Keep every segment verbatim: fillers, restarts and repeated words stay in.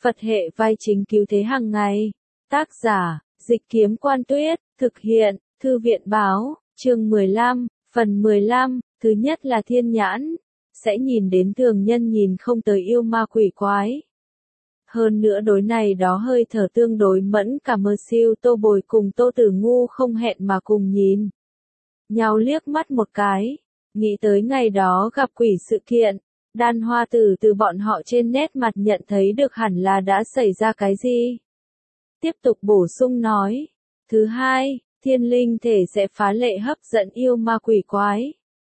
Phật hệ vai chính cứu thế hàng ngày. Tác giả, Dịch Kiếm Quan Tuyết, thực hiện, Thư viện Báo, chương mười lăm, phần mười lăm, thứ nhất là thiên nhãn, sẽ nhìn đến thường nhân nhìn không tới yêu ma quỷ quái. Hơn nữa đối này đó hơi thở tương đối mẫn cả mơ siêu Tô Bồi cùng Tô Tử Ngu không hẹn mà cùng nhìn. Nhau liếc mắt một cái, nghĩ tới ngày đó gặp quỷ sự kiện, Đan Hoa Tử từ bọn họ trên nét mặt nhận thấy được hẳn là đã xảy ra cái gì. Tiếp tục bổ sung nói, thứ hai, thiên linh thể sẽ phá lệ hấp dẫn yêu ma quỷ quái.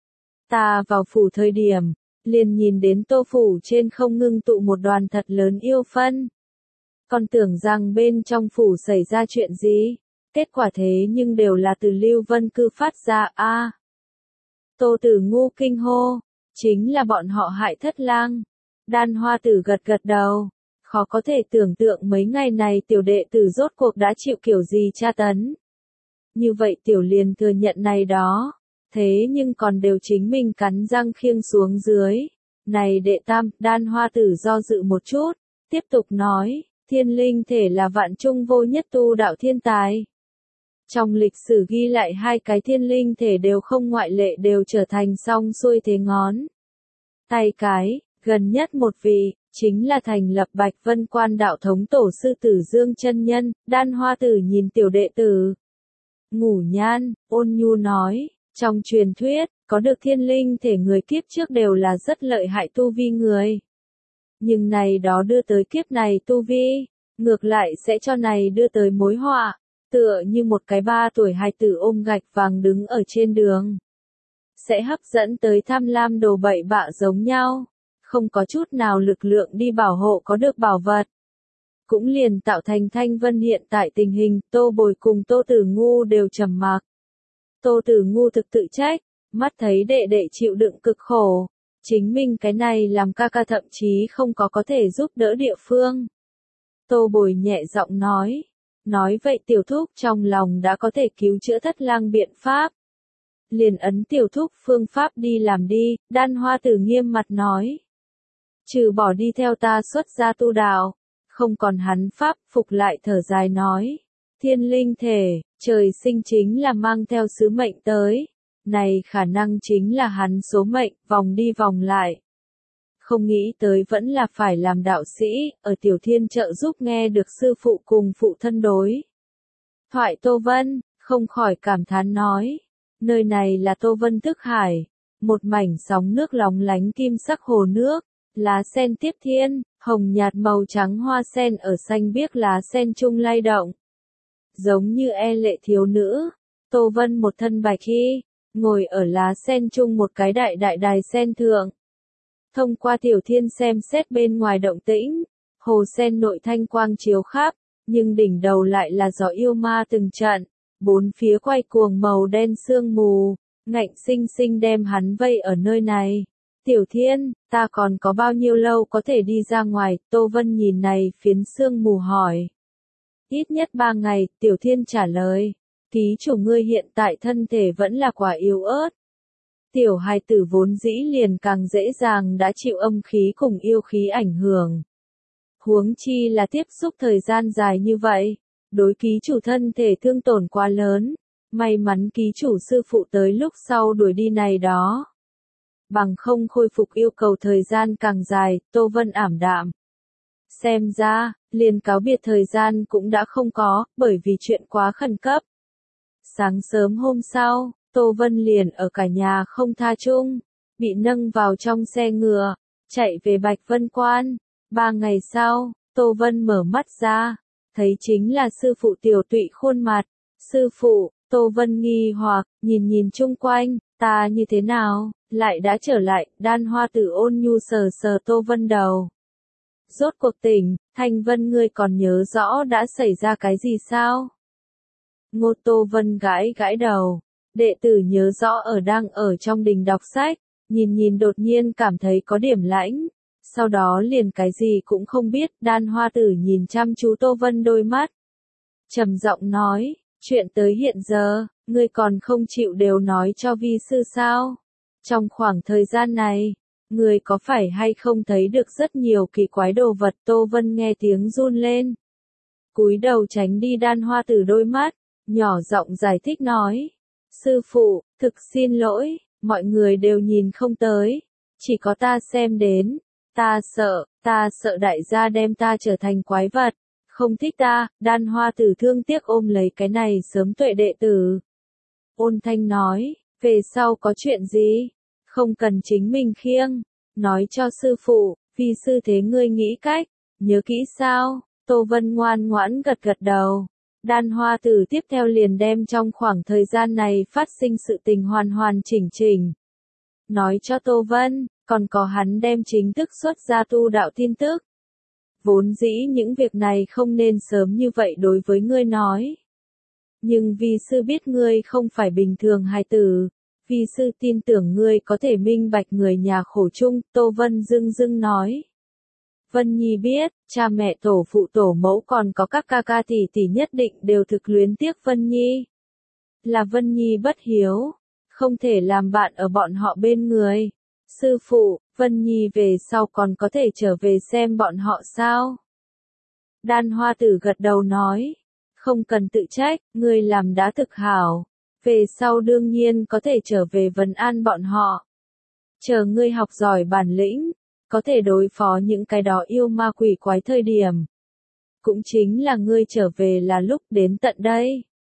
Ta vào phủ thời điểm, liền nhìn đến Tô phủ trên không ngưng tụ một đoàn thật lớn yêu phân. Còn tưởng rằng bên trong phủ xảy ra chuyện gì, kết quả thế nhưng đều là từ Lưu Vân Cư phát ra a. À, Tô Tử Ngu kinh hô, chính là bọn họ hại Thất Lang. Đan Hoa Tử gật gật đầu, khó có thể tưởng tượng mấy ngày này tiểu đệ tử rốt cuộc đã chịu kiểu gì tra tấn. Như vậy tiểu liền thừa nhận này đó, thế nhưng còn đều chính mình cắn răng khiêng xuống dưới. Này đệ tam, Đan Hoa Tử do dự một chút, tiếp tục nói, thiên linh thể là vạn trung vô nhất tu đạo thiên tài. Trong lịch sử ghi lại hai cái thiên linh thể đều không ngoại lệ đều trở thành song xuôi thế ngón tay cái, gần nhất một vị, chính là thành lập Bạch Vân Quan đạo thống tổ sư Tử Dương chân nhân. Đan Hoa Tử nhìn tiểu đệ tử Ngủ Nhan, ôn nhu nói, trong truyền thuyết, có được thiên linh thể người kiếp trước đều là rất lợi hại tu vi người. Nhưng này đó đưa tới kiếp này tu vi, ngược lại sẽ cho này đưa tới mối họa, tựa như một cái ba tuổi hài tử ôm gạch vàng đứng ở trên đường. Sẽ hấp dẫn tới tham lam đồ bậy bạ giống nhau, không có chút nào lực lượng đi bảo hộ có được bảo vật. Cũng liền tạo thành Thanh Vân hiện tại tình hình, Tô Bồi cùng Tô Tử Ngu đều trầm mặc. Tô Tử Ngu thực tự trách, mắt thấy đệ đệ chịu đựng cực khổ, chính mình cái này làm ca ca thậm chí không có có thể giúp đỡ địa phương. Tô Bồi nhẹ giọng nói, nói vậy tiểu thúc trong lòng đã có thể cứu chữa Thất Lang biện pháp. Liền ấn tiểu thúc phương pháp đi làm đi. Đan Hoa Tử nghiêm mặt nói. Trừ bỏ đi theo ta xuất gia tu đạo, không còn hắn pháp. Phục lại thở dài nói, thiên linh thể, trời sinh chính là mang theo sứ mệnh tới. Này khả năng chính là hắn số mệnh, vòng đi vòng lại. Không nghĩ tới vẫn là phải làm đạo sĩ, ở Tiểu Thiên trợ giúp nghe được sư phụ cùng phụ thân đối thoại. Tô Vân, không khỏi cảm thán nói, nơi này là Tô Vân thức hải, một mảnh sóng nước lóng lánh kim sắc hồ nước, lá sen tiếp thiên, hồng nhạt màu trắng hoa sen ở xanh biếc lá sen trung lay động. Giống như e lệ thiếu nữ, Tô Vân một thân bạch y, ngồi ở lá sen trung một cái đại đại đài sen thượng. Thông qua Tiểu Thiên xem xét bên ngoài động tĩnh, hồ sen nội thanh quang chiếu khắp, nhưng đỉnh đầu lại là gió yêu ma từng trận, bốn phía quay cuồng màu đen sương mù, ngạnh sinh sinh đem hắn vây ở nơi này. Tiểu Thiên, ta còn có bao nhiêu lâu có thể đi ra ngoài? Tô Vân nhìn này phiến sương mù hỏi. Ít nhất ba ngày, Tiểu Thiên trả lời. Ký chủ ngươi hiện tại thân thể vẫn là quả yếu ớt. Tiểu hài tử vốn dĩ liền càng dễ dàng đã chịu âm khí cùng yêu khí ảnh hưởng. Huống chi là tiếp xúc thời gian dài như vậy, đối ký chủ thân thể thương tổn quá lớn, may mắn ký chủ sư phụ tới lúc sau đuổi đi này đó. Bằng không khôi phục yêu cầu thời gian càng dài. Tô Vân ảm đạm. Xem ra, liền cáo biệt thời gian cũng đã không có, bởi vì chuyện quá khẩn cấp. Sáng sớm hôm sau, Tô Vân liền ở cả nhà không tha chung, bị nâng vào trong xe ngựa, chạy về Bạch Vân Quan. Ba ngày sau, Tô Vân mở mắt ra, thấy chính là sư phụ Tiểu Tụy khuôn mặt. Sư phụ, Tô Vân nghi hoặc, nhìn nhìn chung quanh, ta như thế nào, lại đã trở lại. Đan Hoa Tử ôn nhu sờ sờ Tô Vân đầu. Rốt cuộc tỉnh, Thanh Vân ngươi còn nhớ rõ đã xảy ra cái gì sao? Ngô Tô Vân gãi gãi đầu. Đệ tử nhớ rõ ở đang ở trong đình đọc sách, nhìn nhìn đột nhiên cảm thấy có điểm lãnh, sau đó liền cái gì cũng không biết. Đan Hoa Tử nhìn chăm chú Tô Vân đôi mắt, trầm giọng nói, chuyện tới hiện giờ, ngươi còn không chịu đều nói cho vi sư sao? Trong khoảng thời gian này, Người có phải hay không thấy được rất nhiều kỳ quái đồ vật? Tô Vân nghe tiếng run lên. Cúi đầu tránh đi Đan Hoa Tử đôi mắt, nhỏ giọng giải thích nói. Sư phụ, thực xin lỗi, mọi người đều nhìn không tới. Chỉ có ta xem đến. Ta sợ, ta sợ đại gia đem ta trở thành quái vật. Không thích ta. Đan Hoa Tử thương tiếc ôm lấy cái này sớm tuệ đệ tử. Ôn thanh nói, về sau có chuyện gì? Không cần chính mình khiêng. Nói cho sư phụ, vì sư thế ngươi nghĩ cách. Nhớ kỹ sao? Tô Vân ngoan ngoãn gật gật đầu. Đan Hoa Tử tiếp theo liền đem trong khoảng thời gian này phát sinh sự tình hoàn hoàn chỉnh chỉnh. Nói cho Tô Vân, còn có hắn đem chính thức xuất ra tu đạo tin tức. Vốn dĩ những việc này không nên sớm như vậy đối với ngươi nói. Nhưng vì sư biết ngươi không phải bình thường hài tử. Vì sư tin tưởng ngươi có thể minh bạch người nhà khổ chung, Tô Vân dưng dưng nói. Vân Nhi biết, cha mẹ tổ phụ tổ mẫu còn có các ca ca tỷ tỷ nhất định đều thực luyến tiếc Vân Nhi. Là Vân Nhi bất hiếu, không thể làm bạn ở bọn họ bên người. Sư phụ, Vân Nhi về sau còn có thể trở về xem bọn họ sao? Đan Hoa Tử gật đầu nói, không cần tự trách, ngươi làm đã thực hảo. Về sau đương nhiên có thể trở về vấn an bọn họ. Chờ ngươi học giỏi bản lĩnh, có thể đối phó những cái đó yêu ma quỷ quái thời điểm. Cũng chính là ngươi trở về là lúc đến tận đây.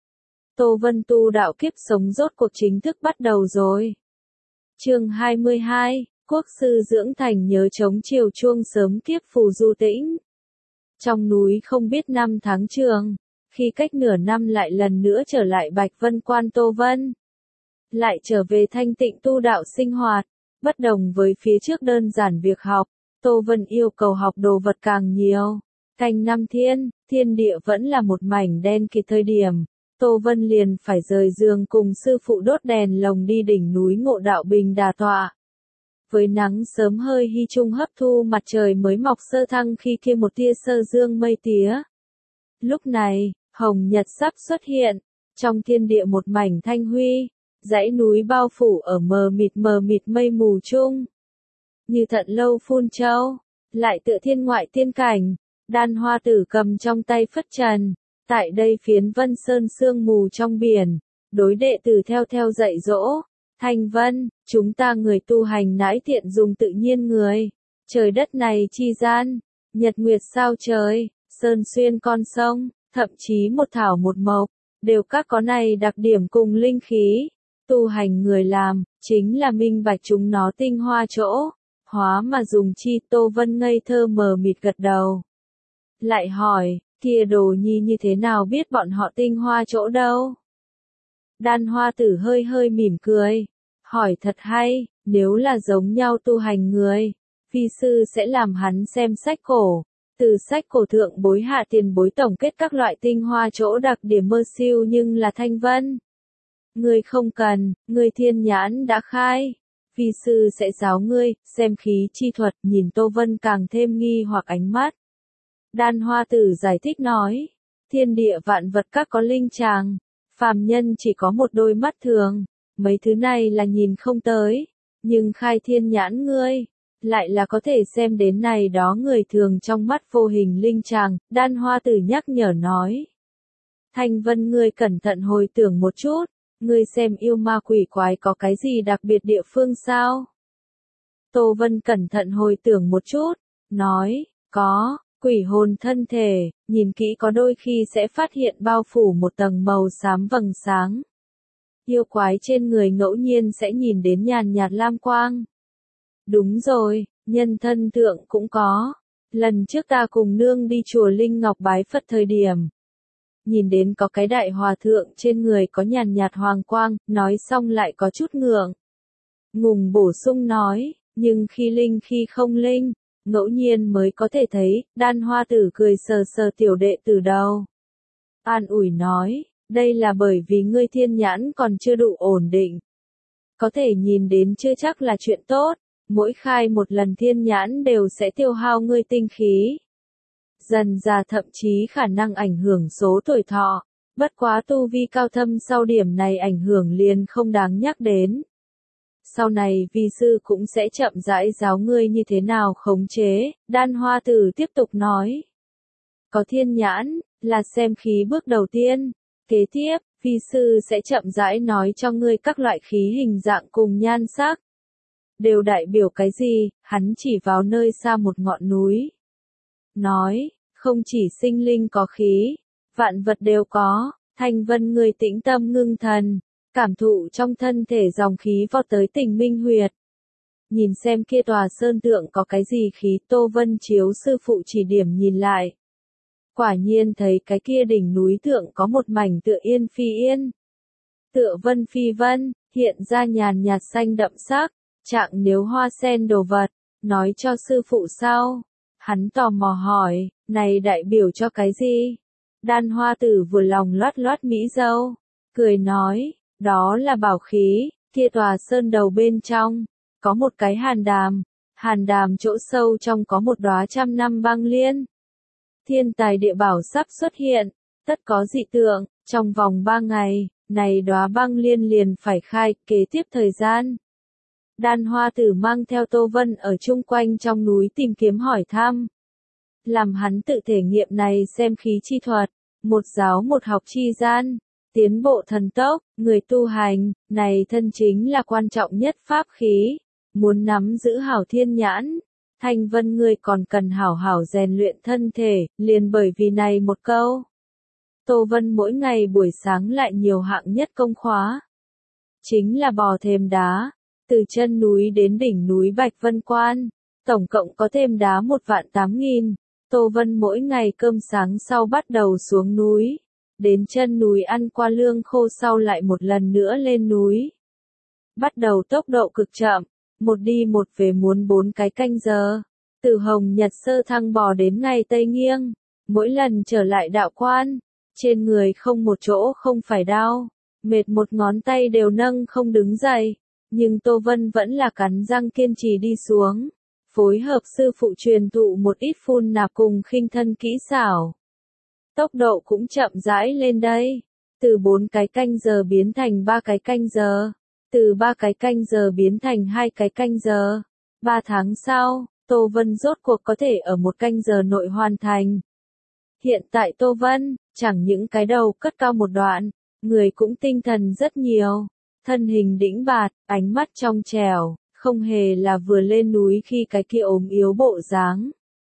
Tô Vân tu đạo kiếp sống rốt cuộc chính thức bắt đầu rồi. Chương hai mươi hai, Quốc sư dưỡng thành nhớ chống chiều chuông sớm kiếp phù du tĩnh. Trong núi không biết năm tháng trường, khi cách nửa năm lại lần nữa trở lại Bạch Vân Quan Tô Vân. Lại trở về thanh tịnh tu đạo sinh hoạt, bất đồng với phía trước đơn giản việc học, Tô Vân yêu cầu học đồ vật càng nhiều. Canh năm thiên, thiên địa vẫn là một mảnh đen kịt thời điểm. Tô Vân liền phải rời giường cùng sư phụ đốt đèn lồng đi đỉnh núi Ngộ Đạo Bình Đà tọa. Với nắng sớm hơi hy trung hấp thu mặt trời mới mọc sơ thăng khi kia một tia sơ dương mây tía. Lúc này, hồng nhật sắp xuất hiện, trong thiên địa một mảnh thanh huy, dãy núi bao phủ ở mờ mịt mờ mịt mây mù chung. Như thận lâu phun châu, lại tựa thiên ngoại tiên cảnh, Đan Hoa Tử cầm trong tay phất trần. Tại đây phiến Vân Sơn sương mù trong biển, đối đệ tử theo theo dạy dỗ. Thanh Vân, chúng ta người tu hành nãi tiện dùng tự nhiên người. Trời đất này chi gian, nhật nguyệt sao trời, sơn xuyên con sông, thậm chí một thảo một mộc, đều các có này đặc điểm cùng linh khí. Tu hành người làm, chính là minh bạch chúng nó tinh hoa chỗ, hóa mà dùng chi. Tô Vân ngây thơ mờ mịt gật đầu. Lại hỏi, kia Đồ Nhi như thế nào biết bọn họ tinh hoa chỗ đâu? Đan Hoa Tử hơi hơi mỉm cười, hỏi thật hay, nếu là giống nhau tu hành người, phi sư sẽ làm hắn xem sách cổ, từ sách cổ thượng bối hạ tiền bối tổng kết các loại tinh hoa chỗ đặc điểm mơ siêu nhưng là Thanh Vân. Ngươi không cần, ngươi thiên nhãn đã khai, phi sư sẽ giáo ngươi, xem khí chi thuật. Nhìn Tô Vân càng thêm nghi hoặc ánh mắt. Đan Hoa Tử giải thích nói, thiên địa vạn vật các có linh tràng, phàm nhân chỉ có một đôi mắt thường, mấy thứ này là nhìn không tới, nhưng khai thiên nhãn ngươi, lại là có thể xem đến này đó người thường trong mắt vô hình linh tràng. Đan Hoa Tử nhắc nhở nói, Thanh Vân ngươi cẩn thận hồi tưởng một chút, ngươi xem yêu ma quỷ quái có cái gì đặc biệt địa phương sao? Tô Vân cẩn thận hồi tưởng một chút, nói, có. Quỷ hồn thân thể, nhìn kỹ có đôi khi sẽ phát hiện bao phủ một tầng màu xám vầng sáng. Yêu quái trên người ngẫu nhiên sẽ nhìn đến nhàn nhạt lam quang. Đúng rồi, nhân thân thượng cũng có. Lần trước ta cùng nương đi chùa Linh Ngọc bái Phật thời điểm. Nhìn đến có cái đại hòa thượng trên người có nhàn nhạt hoàng quang, nói xong lại có chút ngượng. Ngùng bổ sung nói, nhưng khi linh khi không linh. Ngẫu nhiên mới có thể thấy. Đan Hoa Tử cười sờ sờ tiểu đệ tử đầu. An ủi nói, đây là bởi vì ngươi thiên nhãn còn chưa đủ ổn định. Có thể nhìn đến chưa chắc là chuyện tốt, mỗi khai một lần thiên nhãn đều sẽ tiêu hao ngươi tinh khí. Dần già thậm chí khả năng ảnh hưởng số tuổi thọ, bất quá tu vi cao thâm sau điểm này ảnh hưởng liền không đáng nhắc đến. sau này vi sư cũng sẽ chậm rãi giáo ngươi như thế nào khống chế, Đan Hoa Tử tiếp tục nói. Có thiên nhãn, là xem khí bước đầu tiên, kế tiếp, vi sư sẽ chậm rãi nói cho ngươi các loại khí hình dạng cùng nhan sắc. Đều đại biểu cái gì, hắn chỉ vào nơi xa một ngọn núi. Nói, không chỉ sinh linh có khí, vạn vật đều có, Thanh Vân người tĩnh tâm ngưng thần, cảm thụ trong thân thể dòng khí vọt tới Tình Minh Huyệt. Nhìn xem kia tòa sơn tượng có cái gì khí, Tô Vân chiếu sư phụ chỉ điểm nhìn lại. Quả nhiên thấy cái kia đỉnh núi tượng có một mảnh tựa yên phi yên. Tựa vân phi vân, hiện ra nhàn nhạt xanh đậm sắc, trạng nếu hoa sen đồ vật, nói cho sư phụ sao? Hắn tò mò hỏi, này đại biểu cho cái gì? Đan Hoa Tử vừa lòng loát loát mỹ dâu, cười nói, đó là bảo khí, kia tòa sơn đầu bên trong, có một cái hàn đàm, hàn đàm chỗ sâu trong có một đóa trăm năm băng liên. Thiên tài địa bảo sắp xuất hiện, tất có dị tượng, trong vòng ba ngày, này đóa băng liên liền phải khai, kế tiếp thời gian. Đan Hoa Tử mang theo Tô Vân ở chung quanh trong núi tìm kiếm hỏi thăm. Làm hắn tự thể nghiệm này xem khí chi thuật, một giáo một học chi gian, tiến bộ thần tốc, người tu hành, này thân chính là quan trọng nhất pháp khí, muốn nắm giữ hảo thiên nhãn. Thanh Vân ngươi còn cần hảo hảo rèn luyện thân thể, liền bởi vì này một câu. Tô Vân mỗi ngày buổi sáng lại nhiều hạng nhất công khóa. Chính là bò thềm đá, từ chân núi đến đỉnh núi Bạch Vân Quan, tổng cộng có thềm đá một vạn tám nghìn. Tô Vân mỗi ngày cơm sáng sau bắt đầu xuống núi, đến chân núi ăn qua lương khô sau lại một lần nữa lên núi. Bắt đầu tốc độ cực chậm, một đi một về muốn bốn cái canh giờ, từ Hồng Nhật Sơ Thăng bò đến ngày Tây Nghiêng, mỗi lần trở lại đạo quan, trên người không một chỗ không phải đau, mệt một ngón tay đều nâng không đứng dậy, nhưng Tô Vân vẫn là cắn răng kiên trì đi xuống, phối hợp sư phụ truyền thụ một ít phun nạp cùng khinh thân kỹ xảo. Tốc độ cũng chậm rãi lên đây, từ bốn cái canh giờ biến thành ba cái canh giờ. Từ ba cái canh giờ biến thành hai cái canh giờ. Ba tháng sau, Tô Vân rốt cuộc có thể ở một canh giờ nội hoàn thành. Hiện tại Tô Vân, chẳng những cái đầu cất cao một đoạn, người cũng tinh thần rất nhiều. Thân hình đĩnh bạt, ánh mắt trong trẻo, không hề là vừa lên núi khi cái kia ốm yếu bộ dáng.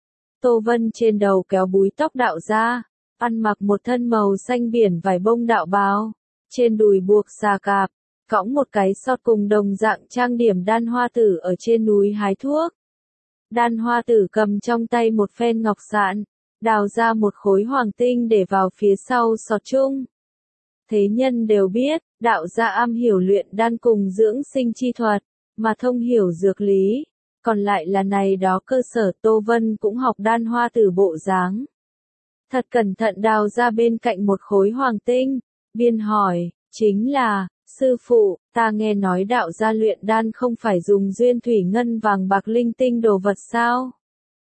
Tô Vân trên đầu kéo búi tóc đạo ra, ăn mặc một thân màu xanh biển vải bông đạo bào, trên đùi buộc xà cạp. Cõng một cái sọt cùng đồng dạng trang điểm Đan Hoa Tử ở trên núi hái thuốc. Đan Hoa Tử cầm trong tay một phen ngọc sạn, đào ra một khối hoàng tinh để vào phía sau sọt chung. Thế nhân đều biết, đạo gia am hiểu luyện đan cùng dưỡng sinh chi thuật, mà thông hiểu dược lý. Còn lại là này đó cơ sở Tô Vân cũng học Đan Hoa Tử bộ dáng. Thật cẩn thận đào ra bên cạnh một khối hoàng tinh, biên hỏi, chính là, sư phụ, ta nghe nói đạo gia luyện đan không phải dùng duyên thủy ngân vàng bạc linh tinh đồ vật sao?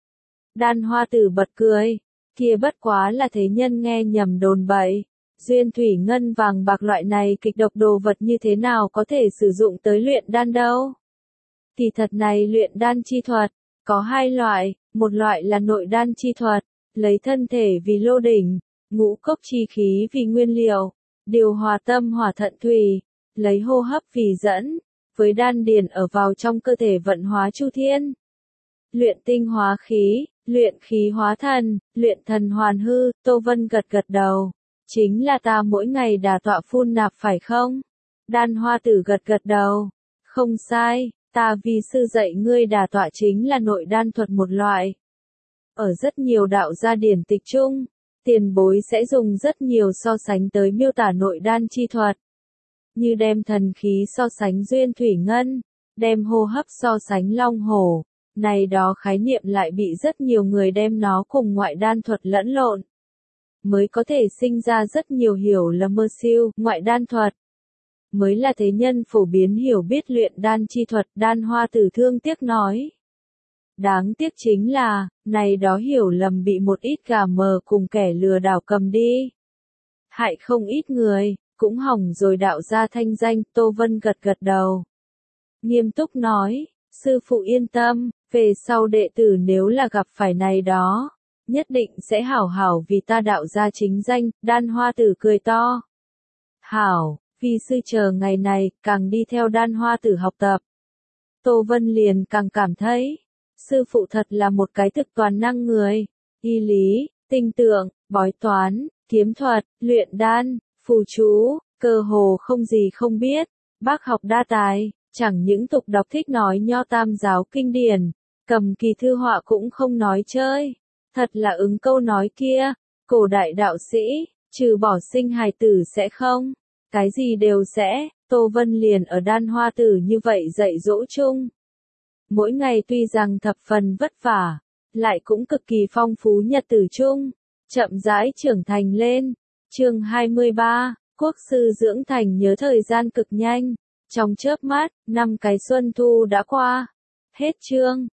Đan Hoa Tử bật cười, kia bất quá là thế nhân nghe nhầm đồn bậy. Duyên thủy ngân vàng bạc loại này kịch độc đồ vật như thế nào có thể sử dụng tới luyện đan đâu? Kỳ thật này luyện đan chi thuật, có hai loại, một loại là nội đan chi thuật, lấy thân thể vì lô đỉnh, ngũ cốc chi khí vì nguyên liệu, điều hòa tâm hỏa thận thủy, lấy hô hấp vì dẫn, với đan điền ở vào trong cơ thể vận hóa chu thiên. Luyện tinh hóa khí, luyện khí hóa thần, luyện thần hoàn hư, Tô Vân gật gật đầu. Chính là ta mỗi ngày đả tọa phun nạp phải không? Đan Hoa Tử gật gật đầu. Không sai, ta vì sư dạy ngươi đả tọa chính là nội đan thuật một loại. Ở rất nhiều đạo gia điển tịch chung, tiền bối sẽ dùng rất nhiều so sánh tới miêu tả nội đan chi thuật. Như đem thần khí so sánh duyên thủy ngân, đem hô hấp so sánh long hổ, này đó khái niệm lại bị rất nhiều người đem nó cùng ngoại đan thuật lẫn lộn. Mới có thể sinh ra rất nhiều hiểu lầm mơ siêu, ngoại đan thuật. Mới là thế nhân phổ biến hiểu biết luyện đan chi thuật, Đan Hoa Tử thương tiếc nói. Đáng tiếc chính là, này đó hiểu lầm bị một ít gà mờ cùng kẻ lừa đảo cầm đi. Hại không ít người, cũng hỏng rồi đạo gia thanh danh, Tô Vân gật gật đầu. nghiêm túc nói, sư phụ yên tâm, về sau đệ tử nếu là gặp phải này đó, nhất định sẽ hảo hảo vì ta đạo ra chính danh. Đan Hoa Tử cười to. Hảo, vì sư chờ ngày này, càng đi theo Đan Hoa Tử học tập. Tô Vân liền càng cảm thấy, sư phụ thật là một cái thực toàn năng người, y lý, tinh tượng, bói toán, kiếm thuật, luyện đan, phù chú, cơ hồ không gì không biết. Bác học đa tài, chẳng những tục đọc thích nói nho tam giáo kinh điển, cầm kỳ thư họa cũng không nói chơi. Thật là ứng câu nói kia, cổ đại đạo sĩ, trừ bỏ sinh hài tử sẽ không, cái gì đều sẽ. Tô Vân liền ở Đan Hoa Tử như vậy dạy dỗ chung. Mỗi ngày tuy rằng thập phần vất vả, lại cũng cực kỳ phong phú nhật tử chung, chậm rãi trưởng thành lên. Chương hai mươi ba, quốc sư dưỡng thành. Nhớ thời gian cực nhanh, trong chớp mắt, năm cái xuân thu đã qua. Hết chương.